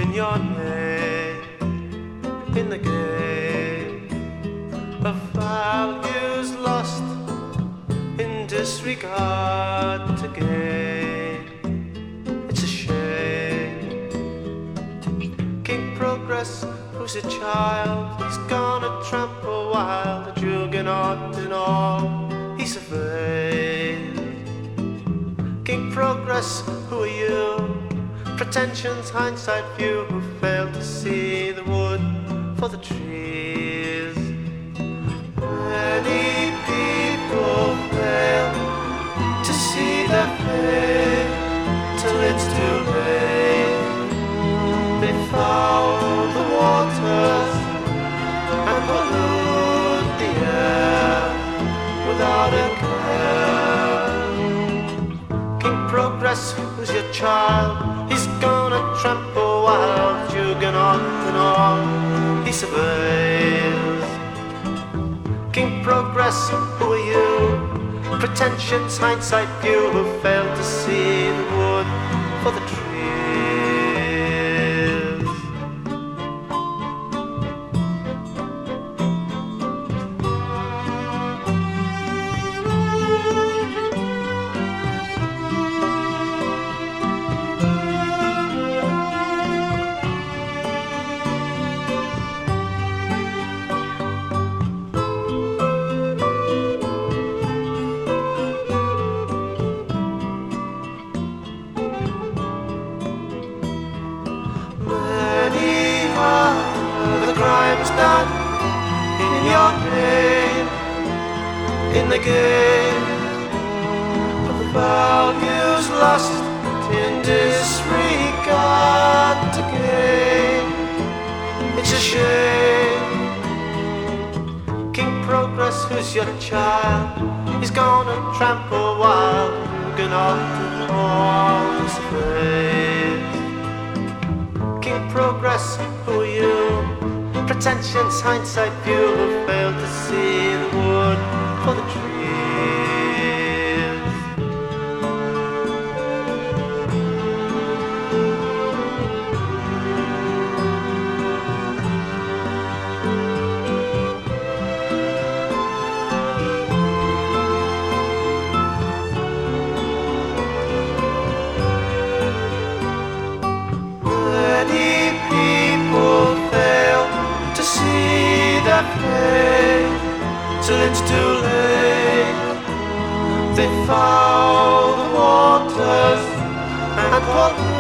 in your name, in the game of values lost in disregard to gain. It's a shame. King Progress, who's a child, he's gonna trample wild, a juggernaut in all he surveys. King Progress, who are you? Pretensions, hindsight view, who failed to see the wood for the trees. Many people fail to see their fate till it's too late. They foul the waters and pollute the air without a care. King Progress, who's your child? He's gonna trample wild, juggernaut and all he surveys. King Progress, who are you? Pretensions, hindsight view, who failed to see the wood for the trees. Crimes done in your name, in the game of the values lost in disregard to gain. It's a shame. King Progress, who's your child? He's gonna trample wild, juggernaut and all his ways. King Progress, who are you? Pretensions, hindsight view, who failed to see the wood for the trees. Many people fail to see their fate till it's too late. They foul the waters and pollute